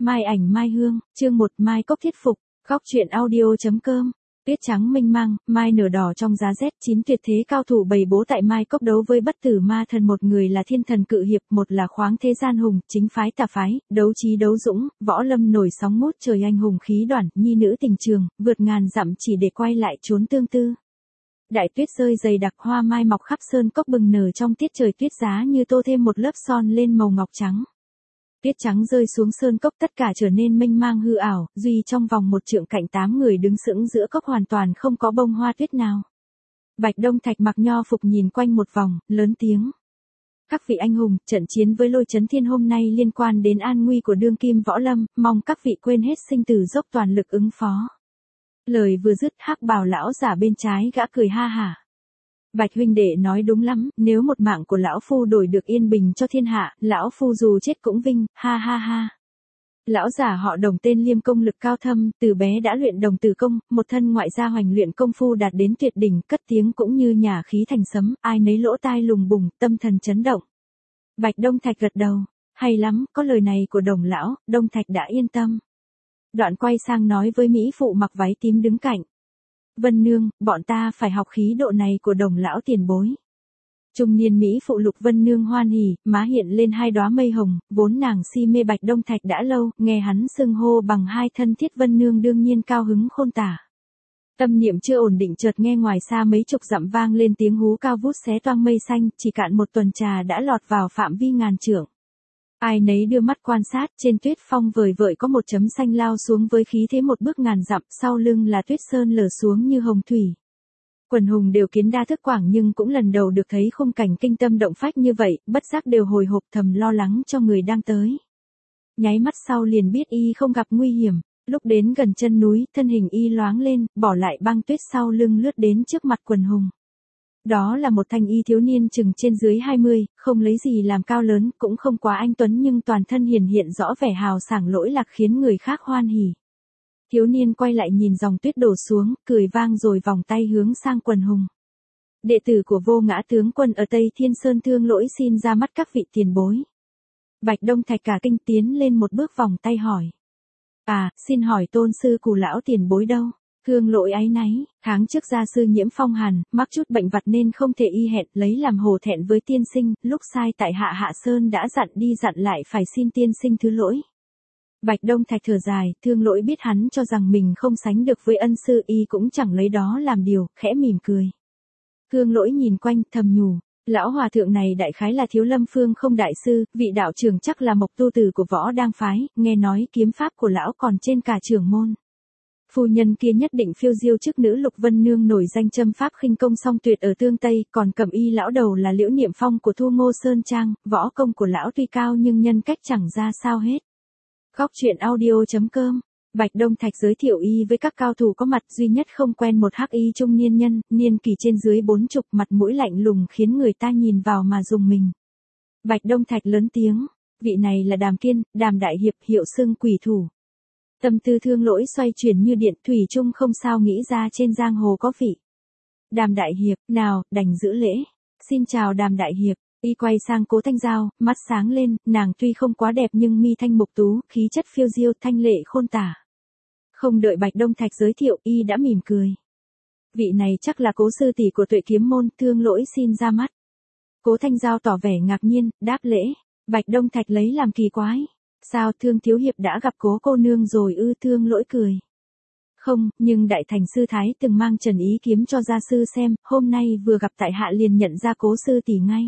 Mai ảnh Mai hương, chương 1 Mai cốc thiết phục, góc truyện audio.com. Tuyết trắng mênh mang, mai nở đỏ trong giá rét, 9 tuyệt thế cao thủ bày bố tại Mai cốc đấu với bất tử ma thần, một người là thiên thần cự hiệp, một là khoáng thế gian hùng, chính phái tà phái, đấu trí đấu dũng, võ lâm nổi sóng ngút trời, anh hùng khí đoản, nhi nữ tình trường, vượt ngàn dặm chỉ để quay lại chốn tương tư. Đại tuyết rơi dày đặc, hoa mai mọc khắp sơn cốc bừng nở trong tiết trời tuyết giá, như tô thêm một lớp son lên màu ngọc trắng. Tuyết trắng rơi xuống sơn cốc, tất cả trở nên mênh mang hư ảo, duy trong vòng một trượng cạnh 8 người đứng sững giữa cốc hoàn toàn không có bông hoa tuyết nào. Bạch Đông Thạch mặc nho phục nhìn quanh một vòng, lớn tiếng: "Các vị anh hùng, trận chiến với Lôi Chấn Thiên hôm nay liên quan đến an nguy của đương kim võ lâm, mong các vị quên hết sinh tử, dốc toàn lực ứng phó." Lời vừa dứt, hắc bào lão giả bên trái gã cười ha hả: "Bạch huynh đệ nói đúng lắm, nếu một mạng của lão phu đổi được yên bình cho thiên hạ, lão phu dù chết cũng vinh, ha ha ha." Lão giả họ Đồng tên Liêm, công lực cao thâm, từ bé đã luyện đồng tử công, một thân ngoại gia hoành luyện công phu đạt đến tuyệt đỉnh, cất tiếng cũng như nhà khí thành sấm, ai nấy lỗ tai lùng bùng, tâm thần chấn động. Bạch Đông Thạch gật đầu: "Hay lắm, có lời này của Đồng lão, Đông Thạch đã yên tâm." Đoạn quay sang nói với mỹ phụ mặc váy tím đứng cạnh: "Vân nương, bọn ta phải học khí độ này của Đồng lão tiền bối." Trung niên mỹ phụ Lục Vân nương hoan hỉ, má hiện lên hai đóa mây hồng, vốn nàng si mê Bạch Đông Thạch đã lâu, nghe hắn xưng hô bằng hai thân thiết Vân nương đương nhiên cao hứng khôn tả. Tâm niệm chưa ổn định, chợt nghe ngoài xa mấy chục dặm vang lên tiếng hú cao vút xé toang mây xanh, chỉ cạn một tuần trà đã lọt vào phạm vi ngàn trượng. Ai nấy đưa mắt quan sát, trên tuyết phong vời vợi có một chấm xanh lao xuống với khí thế một bước ngàn dặm, sau lưng là tuyết sơn lở xuống như hồng thủy. Quần hùng đều kiến đa thức quảng, nhưng cũng lần đầu được thấy khung cảnh kinh tâm động phách như vậy, bất giác đều hồi hộp thầm lo lắng cho người đang tới. Nháy mắt sau liền biết y không gặp nguy hiểm, lúc đến gần chân núi, thân hình y loáng lên, bỏ lại băng tuyết sau lưng lướt đến trước mặt quần hùng. Đó là một thanh y thiếu niên chừng trên dưới 20, không lấy gì làm cao lớn, cũng không quá anh tuấn, nhưng toàn thân hiển hiện rõ vẻ hào sảng lỗi lạc khiến người khác hoan hỉ. Thiếu niên quay lại nhìn dòng tuyết đổ xuống, cười vang rồi vòng tay hướng sang quần hùng: "Đệ tử của Vô Ngã tướng quân ở Tây Thiên Sơn Thương Lỗi xin ra mắt các vị tiền bối." Bạch Đông Thạch cả kinh tiến lên một bước vòng tay hỏi: "À, xin hỏi tôn sư của lão tiền bối đâu?" Thương Lỗi áy náy: "Tháng trước gia sư nhiễm phong hàn, mắc chút bệnh vặt nên không thể y hẹn, lấy làm hổ thẹn với tiên sinh, lúc sai tại Hạ Sơn đã dặn đi dặn lại phải xin tiên sinh thứ lỗi." Bạch Đông Thạch thở dài, Thương Lỗi biết hắn cho rằng mình không sánh được với ân sư, y cũng chẳng lấy đó làm điều, khẽ mỉm cười. Thương Lỗi nhìn quanh, thầm nhủ: "Lão hòa thượng này đại khái là Thiếu Lâm Phương Không đại sư, vị đạo trưởng chắc là Mộc tu tử của Võ Đang phái, nghe nói kiếm pháp của lão còn trên cả trưởng môn. Phu nhân kia nhất định phiêu diêu chức nữ Lục Vân nương nổi danh châm pháp khinh công song tuyệt ở Tương Tây, còn Cẩm y lão đầu là Liễu Niệm Phong của Thu Ngô Sơn Trang, võ công của lão tuy cao nhưng nhân cách chẳng ra sao hết." Góc truyện audio.com. Bạch Đông Thạch giới thiệu y với các cao thủ có mặt, duy nhất không quen một hắc y trung niên nhân, niên kỷ trên dưới 40, mặt mũi lạnh lùng khiến người ta nhìn vào mà rùng mình. Bạch Đông Thạch lớn tiếng: "Vị này là Đàm Kiên, Đàm đại hiệp, hiệu xưng Quỷ thủ." Tâm tư Thương Lỗi xoay chuyển như điện, thủy chung không sao nghĩ ra trên giang hồ có vị Đàm đại hiệp, nào, đành giữ lễ. "Xin chào Đàm đại hiệp." Y quay sang Cố Thanh Giao, mắt sáng lên, nàng tuy không quá đẹp nhưng mi thanh mục tú, khí chất phiêu diêu, thanh lệ khôn tả. Không đợi Bạch Đông Thạch giới thiệu, y đã mỉm cười: "Vị này chắc là Cố sư tỷ của Tuệ Kiếm môn, Thương Lỗi xin ra mắt." Cố Thanh Giao tỏ vẻ ngạc nhiên, đáp lễ. Bạch Đông Thạch lấy làm kỳ quái: "Sao, Thương thiếu hiệp đã gặp Cố cô nương rồi ư?" Thương Lỗi cười: "Không, nhưng đại thành sư thái từng mang Trần Ý kiếm cho gia sư xem, hôm nay vừa gặp tại hạ liền nhận ra Cố sư tỷ ngay."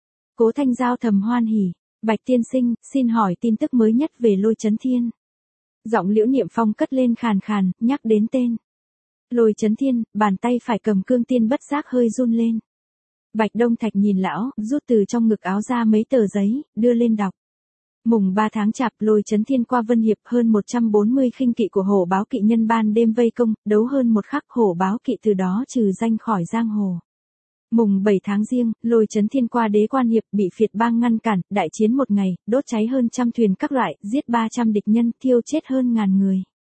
Cố Thanh Giao thầm hoan hỉ: "Bạch tiên sinh, xin hỏi tin tức mới nhất về Lôi Chấn Thiên." Giọng Liễu Niệm Phong cất lên khàn khàn, nhắc đến tên Lôi Chấn Thiên, bàn tay phải cầm cương tiên bất giác hơi run lên. Bạch Đông Thạch nhìn lão, rút từ trong ngực áo ra mấy tờ giấy, đưa lên đọc: "Mùng 3 tháng Chạp, Lôi Chấn Thiên qua Vân Hiệp, hơn 140 khinh kỵ của Hổ Báo kỵ nhân ban đêm vây công, đấu hơn một khắc, Hổ Báo kỵ từ đó trừ danh khỏi giang hồ. Mùng 7 tháng Giêng, Lôi Chấn Thiên qua Đế Quan Hiệp, bị phiệt bang ngăn cản, đại chiến một ngày, đốt cháy hơn trăm thuyền các loại, giết 300 địch nhân, thiêu chết hơn ngàn người.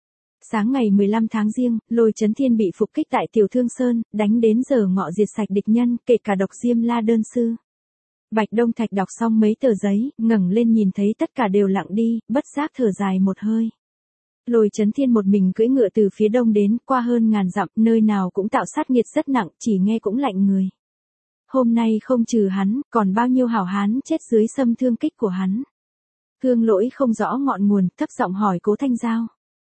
Sáng ngày 15 tháng Giêng, Lôi Chấn Thiên bị phục kích tại Tiểu Thương Sơn, đánh đến giờ ngọ diệt sạch địch nhân, kể cả độc Diêm La Đơn sư. Bạch Đông Thạch đọc xong mấy tờ giấy, ngẩng lên nhìn thấy tất cả đều lặng đi, bất giác thở dài một hơi. Lôi Chấn Thiên một mình cưỡi ngựa từ phía đông đến, qua hơn ngàn dặm, nơi nào cũng tạo sát nghiệt rất nặng, chỉ nghe cũng lạnh người. Hôm nay không trừ hắn, còn bao nhiêu hảo hán chết dưới xâm thương kích của hắn. Thương Lỗi không rõ ngọn nguồn, thấp giọng hỏi Cố Thanh Giao.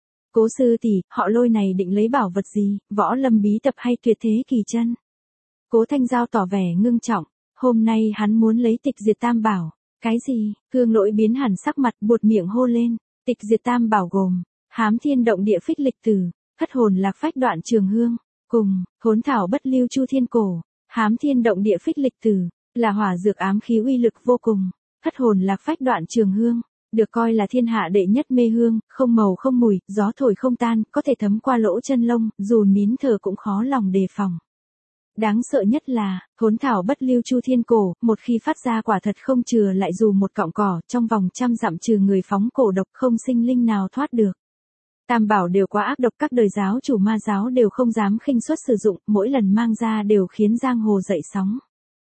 Cố sư tỷ, họ Lôi này định lấy bảo vật gì, võ lâm bí tập hay tuyệt thế kỳ chân? Cố Thanh Giao tỏ vẻ ngưng trọng, hôm nay hắn muốn lấy tịch diệt tam bảo. Cái gì? Thương Lỗi biến hẳn sắc mặt, buột miệng hô lên. Tịch diệt tam bảo gồm Hám Thiên Động Địa Phích Lịch Tử, Thất Hồn Lạc Phách Đoạn Trường Hương, cùng Hỗn Thảo Bất Lưu Chu Thiên Cổ. Hám Thiên Động Địa Phích Lịch Tử là hỏa dược ám khí uy lực vô cùng. Thất Hồn Lạc Phách Đoạn Trường Hương được coi là thiên hạ đệ nhất mê hương, không màu không mùi, gió thổi không tan, có thể thấm qua lỗ chân lông, dù nín thở cũng khó lòng đề phòng. Đáng sợ nhất là, Hỗn Thảo Bất Lưu Chu Thiên Cổ, một khi phát ra quả thật không chừa lại dù một cọng cỏ, trong vòng 100 dặm trừ người phóng cổ độc không sinh linh nào thoát được. Tam bảo đều quá ác độc, các đời giáo chủ ma giáo đều không dám khinh suất sử dụng, mỗi lần mang ra đều khiến giang hồ dậy sóng.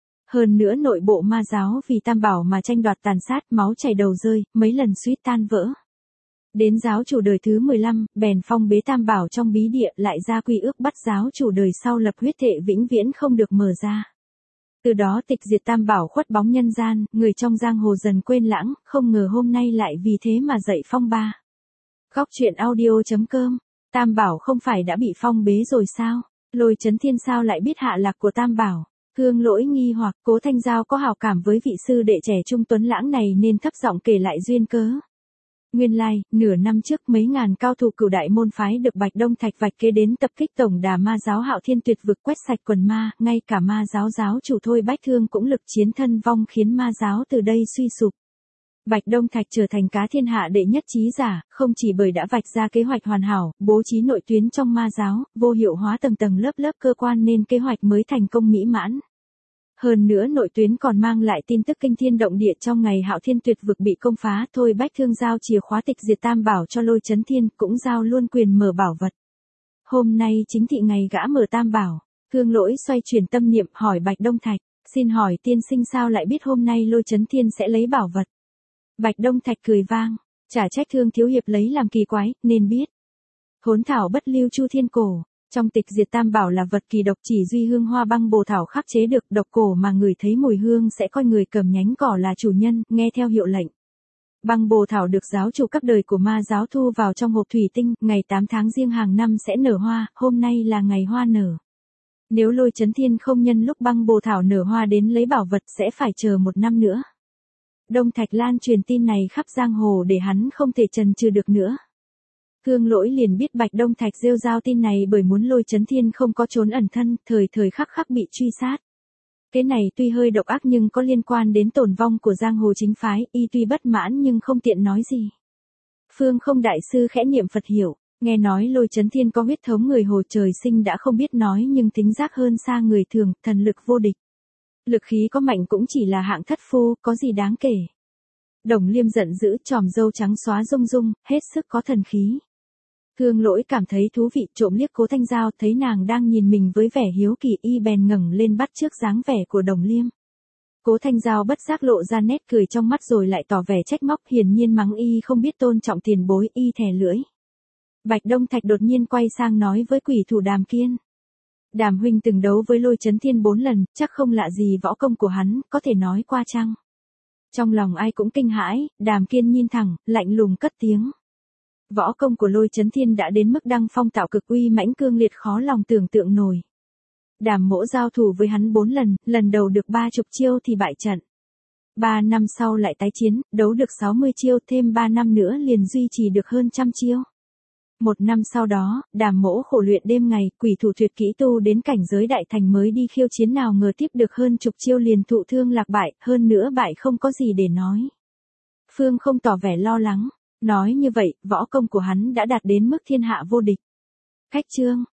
Hơn nữa nội bộ ma giáo vì tam bảo mà tranh đoạt tàn sát, máu chảy đầu rơi, mấy lần suýt tan vỡ. Đến giáo chủ đời thứ 15, bèn phong bế tam bảo trong bí địa, lại ra quy ước bắt giáo chủ đời sau lập huyết thệ vĩnh viễn không được mở ra. Từ đó tịch diệt tam bảo khuất bóng nhân gian, người trong giang hồ dần quên lãng, không ngờ hôm nay lại vì thế mà dậy phong ba. Góc truyện audio.com, tam bảo không phải đã bị phong bế rồi sao? Lôi Chấn Thiên sao lại biết hạ lạc của tam bảo? Thương Lỗi nghi hoặc, Cố Thanh Giao có hảo cảm với vị sư đệ trẻ trung tuấn lãng này nên thấp giọng kể lại duyên cớ. Nguyên lai, nửa năm trước mấy ngàn cao thủ cửu đại môn phái được Bạch Đông Thạch vạch kế đến tập kích tổng đà ma giáo Hạo Thiên Tuyệt Vực, quét sạch quần ma, ngay cả ma giáo giáo chủ Thôi Bách Thương cũng lực chiến thân vong, khiến ma giáo từ đây suy sụp. Bạch Đông Thạch trở thành cá thiên hạ đệ nhất trí giả, không chỉ bởi đã vạch ra kế hoạch hoàn hảo, bố trí nội tuyến trong ma giáo, vô hiệu hóa tầng tầng lớp lớp cơ quan nên kế hoạch mới thành công mỹ mãn. Hơn nữa nội tuyến còn mang lại tin tức kinh thiên động địa, trong ngày Hạo Thiên Tuyệt Vực bị công phá, Thôi Bách Thương giao chìa khóa tịch diệt tam bảo cho Lôi Chấn Thiên, cũng giao luôn quyền mở bảo vật. Hôm nay chính thị ngày gã mở tam bảo. Thương Lỗi xoay chuyển tâm niệm hỏi Bạch Đông Thạch, xin hỏi tiên sinh sao lại biết hôm nay Lôi Chấn Thiên sẽ lấy bảo vật? Bạch Đông Thạch cười vang, chả trách Thương thiếu hiệp lấy làm kỳ quái, nên biết. Hỗn Thảo Bất Lưu Chu Thiên Cổ, trong tịch diệt tam bảo là vật kỳ độc, chỉ duy hương hoa băng bồ thảo khắc chế được, độc cổ mà ngửi thấy mùi hương sẽ coi người cầm nhánh cỏ là chủ nhân, nghe theo hiệu lệnh. Băng bồ thảo được giáo chủ các đời của ma giáo thu vào trong hộp thủy tinh, ngày 8 tháng Giêng hàng năm sẽ nở hoa, hôm nay là ngày hoa nở. Nếu Lôi Chấn Thiên không nhân lúc băng bồ thảo nở hoa đến lấy bảo vật sẽ phải chờ 1 năm nữa. Đông Thạch lan truyền tin này khắp giang hồ để hắn không thể chần chừ được nữa. Thương Lỗi liền biết Bạch Đông Thạch rêu rao tin này bởi muốn Lôi Chấn Thiên không có trốn ẩn thân, thời thời khắc khắc bị truy sát. Cái này tuy hơi độc ác nhưng có liên quan đến tổn vong của giang hồ chính phái, y tuy bất mãn nhưng không tiện nói gì. Phương Không đại sư khẽ niệm Phật hiểu, nghe nói Lôi Chấn Thiên có huyết thống người hồ trời sinh đã không biết nói nhưng tính giác hơn xa người thường, thần lực vô địch. Lực khí có mạnh cũng chỉ là hạng thất phu, có gì đáng kể. Đồng Liêm giận dữ, tròm râu trắng xóa rung rung, hết sức có thần khí. Thương Lỗi cảm thấy thú vị, trộm liếc Cố Thanh Giao, thấy nàng đang nhìn mình với vẻ hiếu kỳ, y bèn ngẩng lên bắt chước dáng vẻ của Đồng Liêm. Cố Thanh Giao bất giác lộ ra nét cười trong mắt rồi lại tỏ vẻ trách móc, hiển nhiên mắng y không biết tôn trọng tiền bối, y thè lưỡi. Bạch Đông Thạch đột nhiên quay sang nói với quỷ thủ Đàm Kiên. Đàm huynh từng đấu với Lôi Chấn Thiên 4 lần, chắc không lạ gì võ công của hắn, có thể nói qua chăng? Trong lòng ai cũng kinh hãi, Đàm Kiên nhìn thẳng, lạnh lùng cất tiếng. Võ công của Lôi Chấn Thiên đã đến mức đăng phong tạo cực, uy mãnh cương liệt khó lòng tưởng tượng nổi. Đàm mỗ giao thủ với hắn 4 lần, lần đầu được 30 chiêu thì bại trận. 3 năm sau lại tái chiến, đấu được 60 chiêu, thêm 3 năm nữa liền duy trì được hơn 100 chiêu. 1 năm sau đó, Đàm mỗ khổ luyện đêm ngày, quỷ thủ tuyệt kỹ tu đến cảnh giới đại thành mới đi khiêu chiến, nào ngờ tiếp được hơn chục chiêu liền thụ thương lạc bại, hơn nữa bại không có gì để nói. Phương Không tỏ vẻ lo lắng, nói như vậy, võ công của hắn đã đạt đến mức thiên hạ vô địch. Khách trương,